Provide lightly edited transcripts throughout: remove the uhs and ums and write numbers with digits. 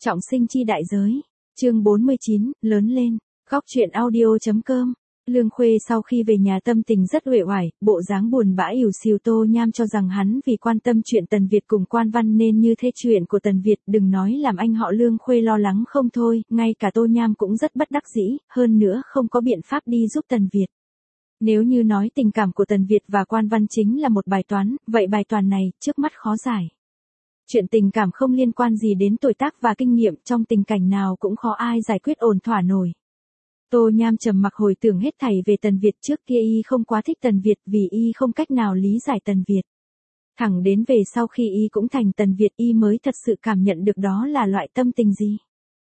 Trọng sinh chi đại giới. Chương 49, lớn lên. Góc truyện audio.com. Lương Khuê sau khi về nhà tâm tình rất uể oải, bộ dáng buồn bã ỉu xìu. Tô Nham cho rằng hắn vì quan tâm chuyện Tần Việt cùng Quan Văn nên như thế chuyện của Tần Việt, đừng nói làm anh họ Lương Khuê lo lắng không thôi, ngay cả Tô Nham cũng rất bất đắc dĩ, hơn nữa không có biện pháp đi giúp Tần Việt. Nếu như nói tình cảm của Tần Việt và Quan Văn chính là một bài toán, vậy bài toán này trước mắt khó giải. Chuyện tình cảm không liên quan gì đến tuổi tác và kinh nghiệm, trong tình cảnh nào cũng khó ai giải quyết ổn thỏa nổi. Tô Nham trầm mặc hồi tưởng hết thảy về Tần Việt. Trước kia y không quá thích Tần Việt vì y không cách nào lý giải Tần Việt. Thẳng đến về sau khi y cũng thành Tần Việt y mới thật sự cảm nhận được đó là loại tâm tình gì.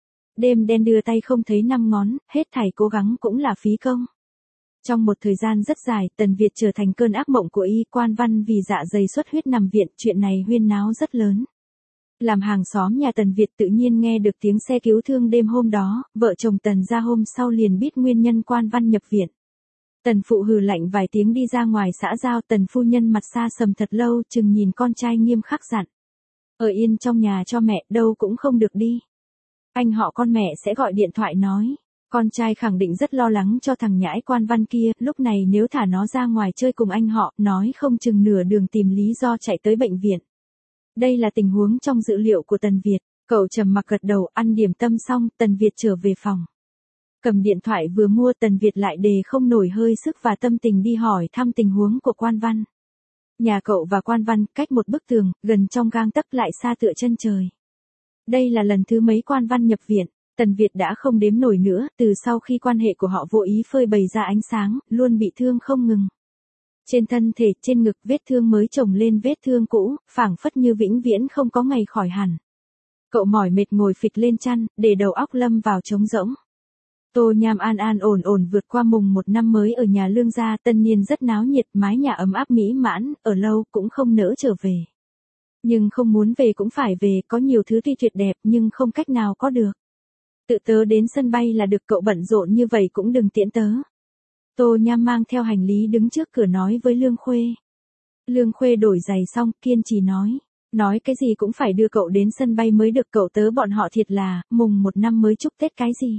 Đêm đen đưa tay không thấy năm ngón, hết thảy cố gắng cũng là phí công. Trong một thời gian rất dài, Tần Việt trở thành cơn ác mộng của y. Quan Văn vì dạ dày xuất huyết nằm viện, chuyện này huyên náo rất lớn. Làm hàng xóm nhà Tần Việt tự nhiên nghe được tiếng xe cứu thương đêm hôm đó, vợ chồng Tần ra hôm sau liền biết nguyên nhân Quan Văn nhập viện. Tần phụ hừ lạnh vài tiếng đi ra ngoài xã giao. Tần phu nhân mặt xa sầm thật lâu, chừng nhìn con trai nghiêm khắc dặn. Ở yên trong nhà cho mẹ, đâu cũng không được đi. Anh họ con mẹ sẽ gọi điện thoại nói. Con trai khẳng định rất lo lắng cho thằng nhãi Quan Văn kia, lúc này nếu thả nó ra ngoài chơi cùng anh họ, nói không chừng nửa đường tìm lý do chạy tới bệnh viện. Đây là tình huống trong dự liệu của Tần Việt. Cậu trầm mặc gật đầu, ăn điểm tâm xong, Tần Việt trở về phòng. Cầm điện thoại vừa mua, Tần Việt lại đề không nổi hơi sức và tâm tình đi hỏi thăm tình huống của Quan Văn. Nhà cậu và Quan Văn cách một bức tường, gần trong gang tấc lại xa tựa chân trời. Đây là lần thứ mấy Quan Văn nhập viện. Tần Việt đã không đếm nổi nữa, từ sau khi quan hệ của họ vô ý phơi bày ra ánh sáng, luôn bị thương không ngừng. Trên thân thể, trên ngực vết thương mới chồng lên vết thương cũ, phảng phất như vĩnh viễn không có ngày khỏi hẳn. Cậu mỏi mệt ngồi phịch lên chăn, để đầu óc lâm vào trống rỗng. Tô Nham an an ổn ổn vượt qua mùng một năm mới ở nhà Lương gia. Tân niên rất náo nhiệt, mái nhà ấm áp mỹ mãn, ở lâu cũng không nỡ trở về. Nhưng không muốn về cũng phải về, có nhiều thứ tuy tuyệt đẹp nhưng không cách nào có được. Tự tớ đến sân bay là được, cậu bận rộn như vậy cũng đừng tiễn tớ. Tô Nham mang theo hành lý đứng trước cửa nói với Lương Khuê. Lương Khuê đổi giày xong, kiên trì nói. Nói cái gì cũng phải đưa cậu đến sân bay mới được, cậu tớ bọn họ thiệt là, mùng một năm mới chúc Tết cái gì.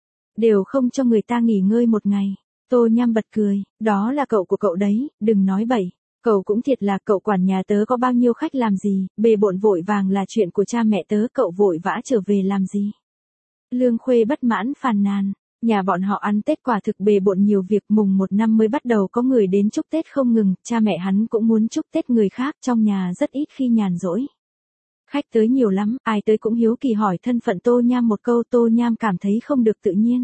Đều không cho người ta nghỉ ngơi một ngày. Tô Nham bật cười, đó là cậu của cậu đấy, đừng nói bậy. Cậu cũng thiệt là, cậu quản nhà tớ có bao nhiêu khách làm gì, bề bộn vội vàng là chuyện của cha mẹ tớ, cậu vội vã trở về làm gì. Lương Khuê bất mãn phàn nàn. Nhà bọn họ ăn Tết quả thực bề bộn nhiều việc, mùng một năm mới bắt đầu có người đến chúc Tết không ngừng, cha mẹ hắn cũng muốn chúc Tết người khác, trong nhà rất ít khi nhàn rỗi. Khách tới nhiều lắm, ai tới cũng hiếu kỳ hỏi thân phận Tô Nham một câu. Tô Nham cảm thấy không được tự nhiên.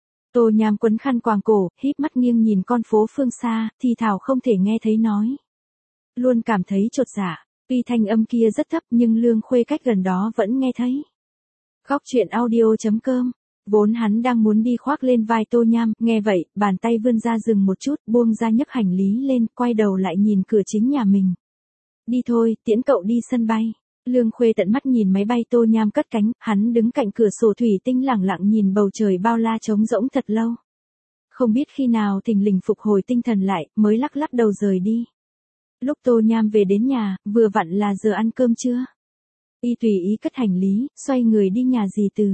Tô Nham quấn khăn quàng cổ, híp mắt nghiêng nhìn con phố phương xa, thì thảo không thể nghe thấy nói. Luôn cảm thấy chột dạ, tuy thanh âm kia rất thấp nhưng Lương Khuê cách gần đó vẫn nghe thấy. Góc truyện audio.com. Vốn hắn đang muốn đi khoác lên vai Tô Nham, nghe vậy, bàn tay vươn ra dừng một chút, buông ra nhấc hành lý lên, quay đầu lại nhìn cửa chính nhà mình. Đi thôi, tiễn cậu đi sân bay. Lương Khuê tận mắt nhìn máy bay Tô Nham cất cánh, hắn đứng cạnh cửa sổ thủy tinh lẳng lặng nhìn bầu trời bao la trống rỗng thật lâu. Không biết khi nào thình lình phục hồi tinh thần lại, mới lắc lắc đầu rời đi. Lúc Tô Nham về đến nhà, vừa vặn là giờ ăn cơm trưa. Y tùy ý cất hành lý, xoay người đi nhà dì Từ.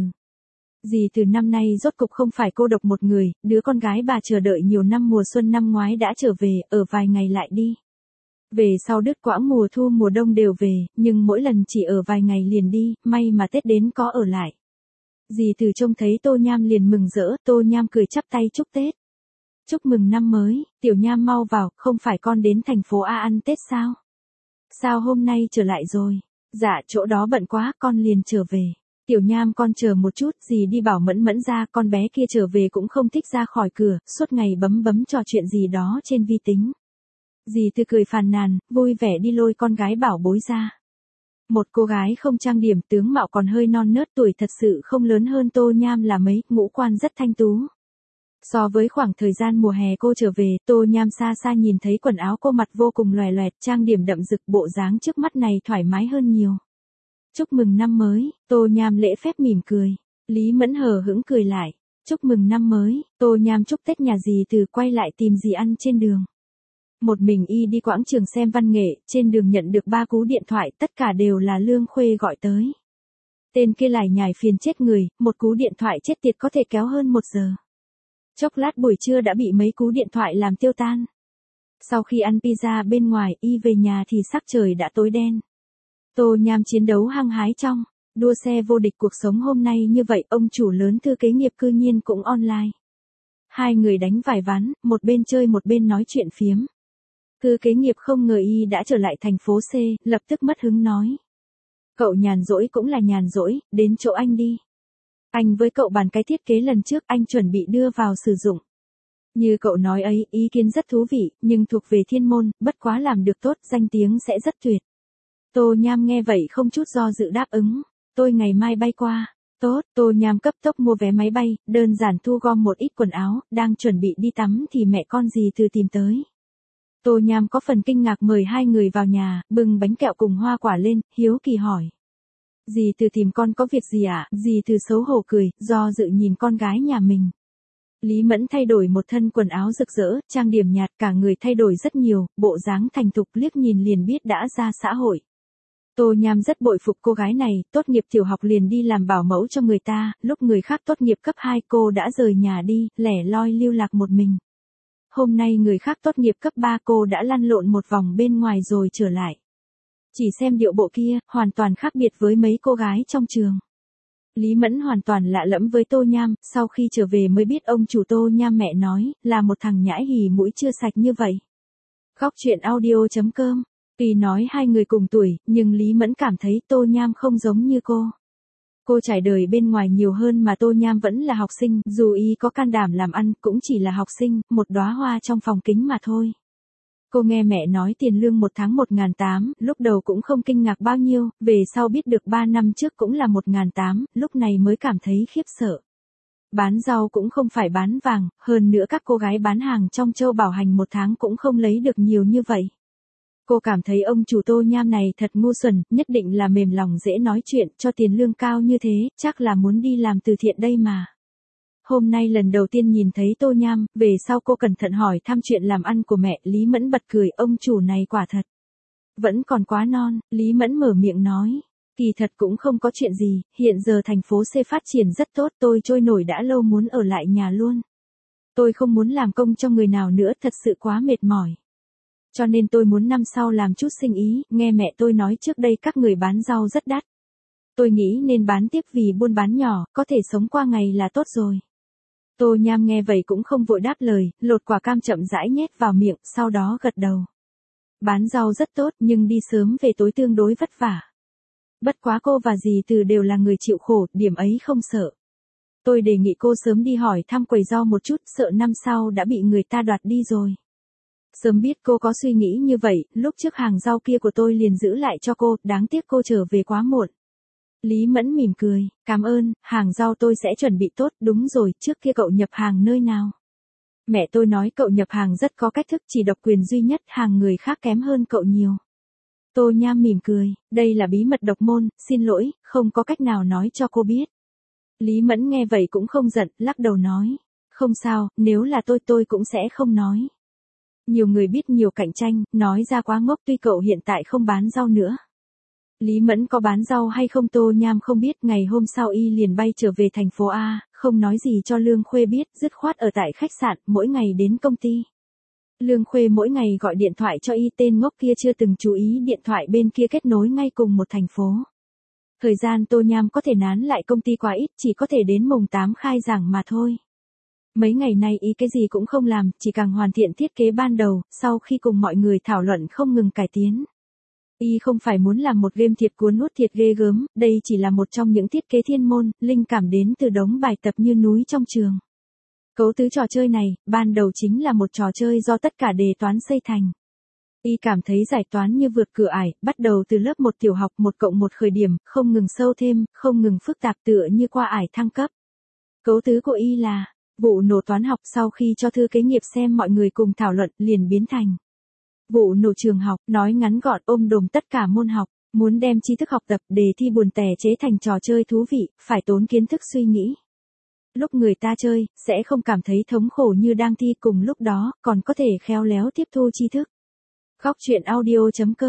Dì Từ năm nay rốt cục không phải cô độc một người, đứa con gái bà chờ đợi nhiều năm mùa xuân năm ngoái đã trở về, ở vài ngày lại đi. Về sau đứt quãng mùa thu mùa đông đều về, nhưng mỗi lần chỉ ở vài ngày liền đi, may mà Tết đến có ở lại. Dì Từ trông thấy Tô Nham liền mừng rỡ, Tô Nham cười chắp tay chúc Tết. Chúc mừng năm mới, Tiểu Nham mau vào, không phải con đến thành phố A ăn Tết sao? Sao hôm nay trở lại rồi? Dạ chỗ đó bận quá, con liền trở về. Tiểu Nham con chờ một chút, dì đi bảo Mẫn Mẫn ra, con bé kia trở về cũng không thích ra khỏi cửa, suốt ngày bấm bấm trò chuyện gì đó trên vi tính. Dì Từ cười phàn nàn, vui vẻ đi lôi con gái bảo bối ra. Một cô gái không trang điểm, tướng mạo còn hơi non nớt, tuổi thật sự không lớn hơn Tô Nham là mấy, ngũ quan rất thanh tú. So với khoảng thời gian mùa hè cô trở về, Tô Nham xa xa nhìn thấy quần áo cô mặc vô cùng lòe loẹt, trang điểm đậm rực, bộ dáng trước mắt này thoải mái hơn nhiều. Chúc mừng năm mới, Tô Nham lễ phép mỉm cười. Lý Mẫn hờ hững cười lại. Chúc mừng năm mới, Tô Nham chúc Tết nhà dì Từ, quay lại tìm dì ăn trên đường. Một mình y đi quãng trường xem văn nghệ, trên đường nhận được 3 cú điện thoại, tất cả đều là Lương Khuê gọi tới. Tên kia lải nhải phiền chết người, một cú điện thoại chết tiệt có thể kéo hơn 1 giờ. Chốc lát buổi trưa đã bị mấy cú điện thoại làm tiêu tan. Sau khi ăn pizza bên ngoài, y về nhà thì sắc trời đã tối đen. Tô Nham chiến đấu hăng hái trong đua xe vô địch cuộc sống hôm nay như vậy, ông chủ lớn thư kế nghiệp cư nhiên cũng online. Hai người đánh vài ván, một bên chơi một bên nói chuyện phiếm. Thư kế nghiệp không ngờ y đã trở lại thành phố C, lập tức mất hứng nói. Cậu nhàn rỗi cũng là nhàn rỗi, đến chỗ anh đi. Anh với cậu bàn cái thiết kế lần trước anh chuẩn bị đưa vào sử dụng. Như cậu nói ấy, ý kiến rất thú vị, nhưng thuộc về thiên môn, bất quá làm được tốt, danh tiếng sẽ rất tuyệt. Tô Nham nghe vậy không chút do dự đáp ứng. Tôi ngày mai bay qua. Tốt, Tô Nham cấp tốc mua vé máy bay, đơn giản thu gom một ít quần áo, đang chuẩn bị đi tắm thì mẹ con dì Từ tìm tới. Tô Nham có phần kinh ngạc mời hai người vào nhà, bưng bánh kẹo cùng hoa quả lên, hiếu kỳ hỏi. Dì Từ tìm con có việc gì ạ? Dì Từ xấu hổ cười, do dự nhìn con gái nhà mình. Lý Mẫn thay đổi một thân quần áo rực rỡ, trang điểm nhạt, cả người thay đổi rất nhiều, bộ dáng thành thục liếc nhìn liền biết đã ra xã hội. Tô Nham rất bội phục cô gái này, tốt nghiệp tiểu học liền đi làm bảo mẫu cho người ta, lúc người khác tốt nghiệp cấp 2 cô đã rời nhà đi, lẻ loi lưu lạc một mình. Hôm nay người khác tốt nghiệp cấp 3 cô đã lăn lộn một vòng bên ngoài rồi trở lại. Chỉ xem điệu bộ kia, hoàn toàn khác biệt với mấy cô gái trong trường. Lý Mẫn hoàn toàn lạ lẫm với Tô Nham, sau khi trở về mới biết ông chủ Tô Nham mẹ nói, là một thằng nhãi hì mũi chưa sạch như vậy. Góc truyện audio.com. Tuy nói hai người cùng tuổi, nhưng Lý Mẫn cảm thấy Tô Nham không giống như cô. Cô trải đời bên ngoài nhiều hơn mà Tô Nham vẫn là học sinh, dù y có can đảm làm ăn cũng chỉ là học sinh, một đóa hoa trong phòng kính mà thôi. Cô nghe mẹ nói tiền lương một tháng 1.800, lúc đầu cũng không kinh ngạc bao nhiêu, về sau biết được 3 năm trước cũng là 1.800, lúc này mới cảm thấy khiếp sợ. Bán rau cũng không phải bán vàng, hơn nữa các cô gái bán hàng trong Châu Bảo Hành một tháng cũng không lấy được nhiều như vậy. Cô cảm thấy ông chủ Tô Nham này thật ngu xuẩn, nhất định là mềm lòng dễ nói chuyện, cho tiền lương cao như thế, chắc là muốn đi làm từ thiện đây mà. Hôm nay lần đầu tiên nhìn thấy Tô Nham, về sau cô cẩn thận hỏi thăm chuyện làm ăn của mẹ, Lý Mẫn bật cười, ông chủ này quả thật. Vẫn còn quá non, Lý Mẫn mở miệng nói. Kỳ thật cũng không có chuyện gì, hiện giờ thành phố C phát triển rất tốt, tôi trôi nổi đã lâu muốn ở lại nhà luôn. Tôi không muốn làm công cho người nào nữa, thật sự quá mệt mỏi. Cho nên tôi muốn năm sau làm chút sinh ý, nghe mẹ tôi nói trước đây các người bán rau rất đắt. Tôi nghĩ nên bán tiếp vì buôn bán nhỏ, có thể sống qua ngày là tốt rồi. Tô Nham nghe vậy cũng không vội đáp lời, lột quả cam chậm rãi nhét vào miệng, sau đó gật đầu. Bán rau rất tốt nhưng đi sớm về tối tương đối vất vả. Bất quá cô và dì Từ đều là người chịu khổ, điểm ấy không sợ. Tôi đề nghị cô sớm đi hỏi thăm quầy rau một chút, sợ năm sau đã bị người ta đoạt đi rồi. Sớm biết cô có suy nghĩ như vậy, lúc trước hàng rau kia của tôi liền giữ lại cho cô, đáng tiếc cô trở về quá muộn. Lý Mẫn mỉm cười, cảm ơn, hàng rau tôi sẽ chuẩn bị tốt, đúng rồi, trước kia cậu nhập hàng nơi nào? Mẹ tôi nói cậu nhập hàng rất có cách thức, chỉ độc quyền duy nhất, hàng người khác kém hơn cậu nhiều. Tô Nham mỉm cười, đây là bí mật độc môn, xin lỗi, không có cách nào nói cho cô biết. Lý Mẫn nghe vậy cũng không giận, lắc đầu nói, không sao, nếu là tôi cũng sẽ không nói. Nhiều người biết nhiều cạnh tranh, nói ra quá ngốc, tuy cậu hiện tại không bán rau nữa. Lý Mẫn có bán rau hay không Tô Nham không biết, ngày hôm sau y liền bay trở về thành phố A, không nói gì cho Lương Khuê biết, dứt khoát ở tại khách sạn, mỗi ngày đến công ty. Lương Khuê mỗi ngày gọi điện thoại cho y, tên ngốc kia chưa từng chú ý điện thoại bên kia kết nối ngay cùng một thành phố. Thời gian Tô Nham có thể nán lại công ty quá ít, chỉ có thể đến mùng 8 khai giảng mà thôi. Mấy ngày nay ý cái gì cũng không làm, chỉ càng hoàn thiện thiết kế ban đầu, sau khi cùng mọi người thảo luận không ngừng cải tiến. Y không phải muốn làm một game thiệt cuốn hút thiệt ghê gớm, đây chỉ là một trong những thiết kế thiên môn, linh cảm đến từ đống bài tập như núi trong trường. Cấu tứ trò chơi này, ban đầu chính là một trò chơi do tất cả đề toán xây thành. Y cảm thấy giải toán như vượt cửa ải, bắt đầu từ lớp 1 tiểu học 1+1 khởi điểm, không ngừng sâu thêm, không ngừng phức tạp tựa như qua ải thăng cấp. Cấu tứ của Y là vụ nổ toán học, sau khi cho thư kế nghiệp xem mọi người cùng thảo luận liền biến thành vụ nổ trường học, nói ngắn gọn ôm đồm tất cả môn học, muốn đem tri thức học tập, đề thi buồn tẻ chế thành trò chơi thú vị, phải tốn kiến thức suy nghĩ. Lúc người ta chơi, sẽ không cảm thấy thống khổ như đang thi, cùng lúc đó, còn có thể khéo léo tiếp thu tri thức. Góc truyện audio.com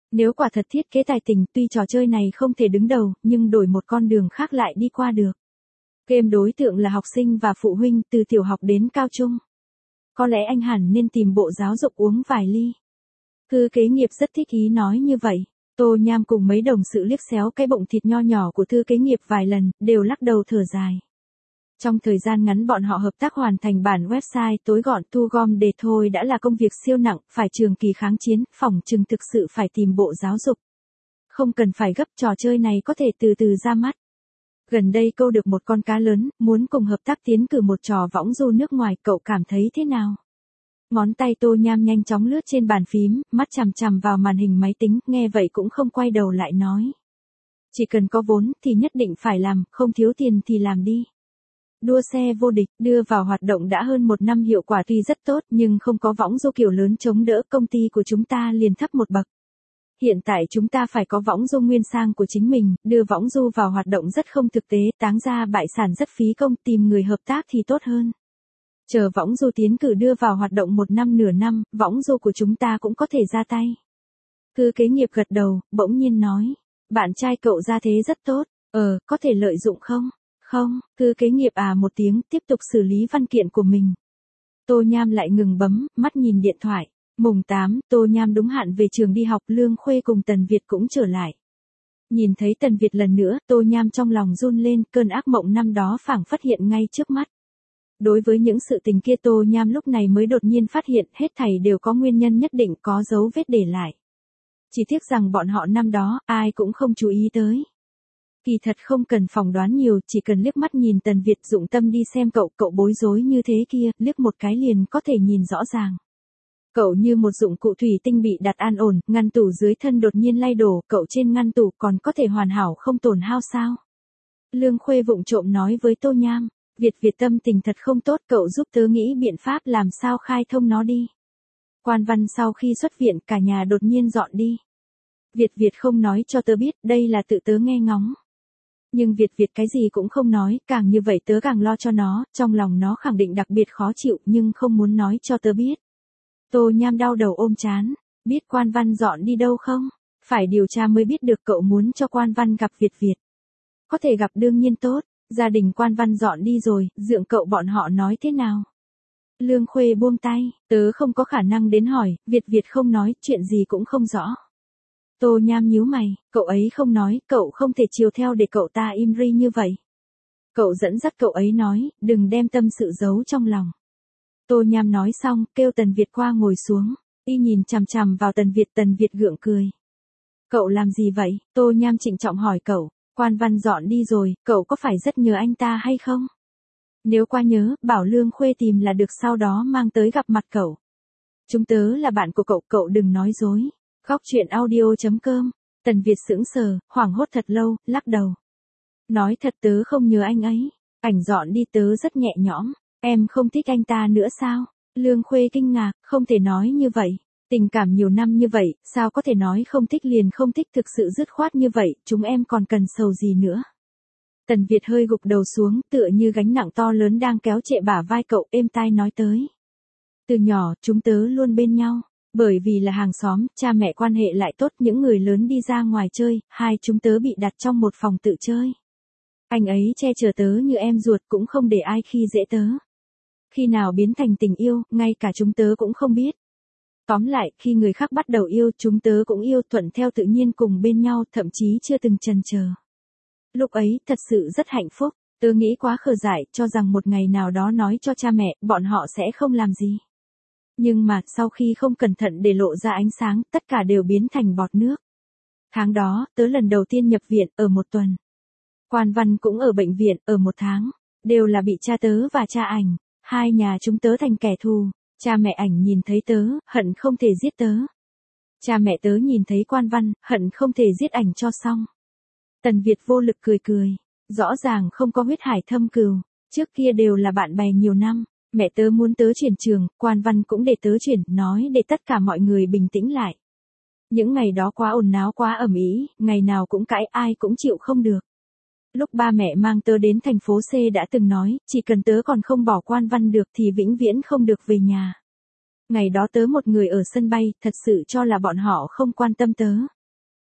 Nếu quả thật thiết kế tài tình, tuy trò chơi này không thể đứng đầu, nhưng đổi một con đường khác lại đi qua được. Game đối tượng là học sinh và phụ huynh từ tiểu học đến cao trung. Có lẽ anh hẳn nên tìm bộ giáo dục uống vài ly. Thư kế nghiệp rất thích ý nói như vậy. Tô Nham cùng mấy đồng sự liếc xéo cái bụng thịt nho nhỏ của thư kế nghiệp vài lần, đều lắc đầu thở dài. Trong thời gian ngắn bọn họ hợp tác hoàn thành bản website tối gọn thu gom đề thôi đã là công việc siêu nặng, phải trường kỳ kháng chiến, phỏng chừng thực sự phải tìm bộ giáo dục. Không cần phải gấp, trò chơi này có thể từ từ ra mắt. Gần đây câu được một con cá lớn, muốn cùng hợp tác tiến cử một trò võng du nước ngoài, cậu cảm thấy thế nào? Ngón tay Tô Nham nhanh chóng lướt trên bàn phím, mắt chằm chằm vào màn hình máy tính, nghe vậy cũng không quay đầu lại nói. Chỉ cần có vốn thì nhất định phải làm, không thiếu tiền thì làm đi. Đua xe vô địch, đưa vào hoạt động đã hơn 1 năm, hiệu quả tuy rất tốt nhưng không có võng du kiểu lớn chống đỡ, công ty của chúng ta liền thấp một bậc. Hiện tại chúng ta phải có võng du nguyên sang của chính mình, đưa võng du vào hoạt động rất không thực tế, táng ra bại sản rất phí công, tìm người hợp tác thì tốt hơn. Chờ võng du tiến cử đưa vào hoạt động 1 năm nửa năm, võng du của chúng ta cũng có thể ra tay. Thư kế nghiệp gật đầu, bỗng nhiên nói. Bạn trai cậu ra thế rất tốt, có thể lợi dụng không? Không, thư kế nghiệp một tiếng, tiếp tục xử lý văn kiện của mình. Tô Nham lại ngừng bấm, mắt nhìn điện thoại. Mùng 8, Tô Nham đúng hạn về trường đi học, Lương Khuê cùng Tần Việt cũng trở lại. Nhìn thấy Tần Việt lần nữa, Tô Nham trong lòng run lên, cơn ác mộng năm đó phảng phất hiện ngay trước mắt. Đối với những sự tình kia Tô Nham lúc này mới đột nhiên phát hiện hết thảy đều có nguyên nhân nhất định, có dấu vết để lại. Chỉ tiếc rằng bọn họ năm đó, ai cũng không chú ý tới. Kỳ thật không cần phỏng đoán nhiều, chỉ cần liếc mắt nhìn Tần Việt dụng tâm đi xem cậu bối rối như thế kia, liếc một cái liền có thể nhìn rõ ràng. Cậu như một dụng cụ thủy tinh bị đặt an ổn, ngăn tủ dưới thân đột nhiên lay đổ, cậu trên ngăn tủ còn có thể hoàn hảo không tổn hao sao? Lương Khuê vụng trộm nói với Tô Nham, Việt tâm tình thật không tốt, cậu giúp tớ nghĩ biện pháp làm sao khai thông nó đi. Quan Văn sau khi xuất viện cả nhà đột nhiên dọn đi. Việt không nói cho tớ biết, đây là tự tớ nghe ngóng. Nhưng Việt cái gì cũng không nói, càng như vậy tớ càng lo cho nó, trong lòng nó khẳng định đặc biệt khó chịu nhưng không muốn nói cho tớ biết. Tô Nham đau đầu ôm chán, biết Quan Văn dọn đi đâu không? Phải điều tra mới biết được, cậu muốn cho Quan Văn gặp Việt. Có thể gặp đương nhiên tốt, gia đình Quan Văn dọn đi rồi, dượng cậu bọn họ nói thế nào? Lương Khuê buông tay, tớ không có khả năng đến hỏi, Việt không nói, chuyện gì cũng không rõ. Tô Nham nhíu mày, cậu ấy không nói, cậu không thể chiều theo để cậu ta im ri như vậy. Cậu dẫn dắt cậu ấy nói, đừng đem tâm sự giấu trong lòng. Tô Nham nói xong, kêu Tần Việt qua ngồi xuống, y nhìn chằm chằm vào Tần Việt gượng cười. Cậu làm gì vậy? Tô Nham trịnh trọng hỏi cậu, Quan Văn dọn đi rồi, cậu có phải rất nhớ anh ta hay không? Nếu quá nhớ, bảo Lương Khuê tìm là được, sau đó mang tới gặp mặt cậu. Chúng tớ là bạn của cậu đừng nói dối. Góc chuyện audio.com, Tần Việt sững sờ, hoảng hốt thật lâu, lắc đầu. Nói thật tớ không nhớ anh ấy, ảnh dọn đi tớ rất nhẹ nhõm, em không thích anh ta nữa sao? Lương Khuê kinh ngạc, không thể nói như vậy, tình cảm nhiều năm như vậy, sao có thể nói không thích liền không thích, thực sự dứt khoát như vậy, chúng em còn cần sầu gì nữa. Tần Việt hơi gục đầu xuống, tựa như gánh nặng to lớn đang kéo trệ bả vai cậu, êm tai nói tới. Từ nhỏ, chúng tớ luôn bên nhau. Bởi vì là hàng xóm, cha mẹ quan hệ lại tốt, những người lớn đi ra ngoài chơi, hai chúng tớ bị đặt trong một phòng tự chơi. Anh ấy che chở tớ như em ruột, cũng không để ai khi dễ tớ. Khi nào biến thành tình yêu, ngay cả chúng tớ cũng không biết. Tóm lại, khi người khác bắt đầu yêu, chúng tớ cũng yêu, thuận theo tự nhiên cùng bên nhau, thậm chí chưa từng chần chờ. Lúc ấy, thật sự rất hạnh phúc, tớ nghĩ quá khờ dại, cho rằng một ngày nào đó nói cho cha mẹ, bọn họ sẽ không làm gì. Nhưng mà, sau khi không cẩn thận để lộ ra ánh sáng, tất cả đều biến thành bọt nước. Tháng đó, tớ lần đầu tiên nhập viện, ở 1 tuần. Quan Văn cũng ở bệnh viện, ở 1 tháng. Đều là bị cha tớ và cha ảnh. Hai nhà chúng tớ thành kẻ thù. Cha mẹ ảnh nhìn thấy tớ, hận không thể giết tớ. Cha mẹ tớ nhìn thấy Quan Văn, hận không thể giết ảnh cho xong. Tần Việt vô lực cười. Rõ ràng không có huyết hải thâm cừu. Trước kia đều là bạn bè nhiều năm. Mẹ tớ muốn tớ chuyển trường, Quan Văn cũng để tớ chuyển, nói để tất cả mọi người bình tĩnh lại. Những ngày đó quá ồn náo quá ầm ĩ, ngày nào cũng cãi, ai cũng chịu không được. Lúc ba mẹ mang tớ đến thành phố C đã từng nói, chỉ cần tớ còn không bỏ Quan Văn được thì vĩnh viễn không được về nhà. Ngày đó tớ một người ở sân bay, thật sự cho là bọn họ không quan tâm tớ.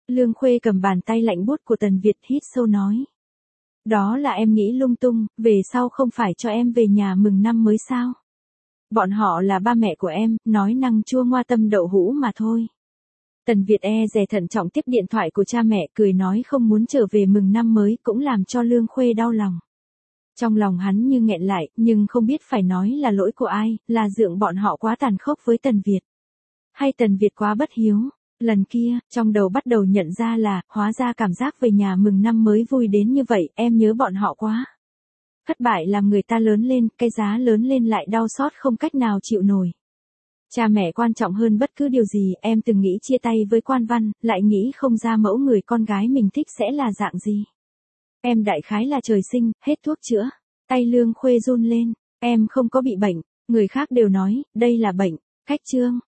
Lương Khuê cầm bàn tay lạnh buốt của Tần Việt hít sâu nói. Đó là em nghĩ lung tung, về sau không phải cho em về nhà mừng năm mới sao? Bọn họ là ba mẹ của em, nói năng chua ngoa tâm đậu hũ mà thôi. Tần Việt dè thận trọng tiếp điện thoại của cha mẹ, cười nói không muốn trở về mừng năm mới, cũng làm cho Lương Khuê đau lòng. Trong lòng hắn như nghẹn lại, nhưng không biết phải nói là lỗi của ai, là Dượng bọn họ quá tàn khốc với Tần Việt. Hay Tần Việt quá bất hiếu. Lần kia, trong đầu bắt đầu nhận ra là, hóa ra cảm giác về nhà mừng năm mới vui đến như vậy, em nhớ bọn họ quá. Thất bại làm người ta lớn lên, cái giá lớn lên lại đau xót không cách nào chịu nổi. Cha mẹ quan trọng hơn bất cứ điều gì, em từng nghĩ chia tay với Quan Văn, lại nghĩ không ra mẫu người con gái mình thích sẽ là dạng gì. Em đại khái là trời sinh, hết thuốc chữa. Tay Lương Khuê run lên, em không có bị bệnh, người khác đều nói, đây là bệnh. Khách Trương,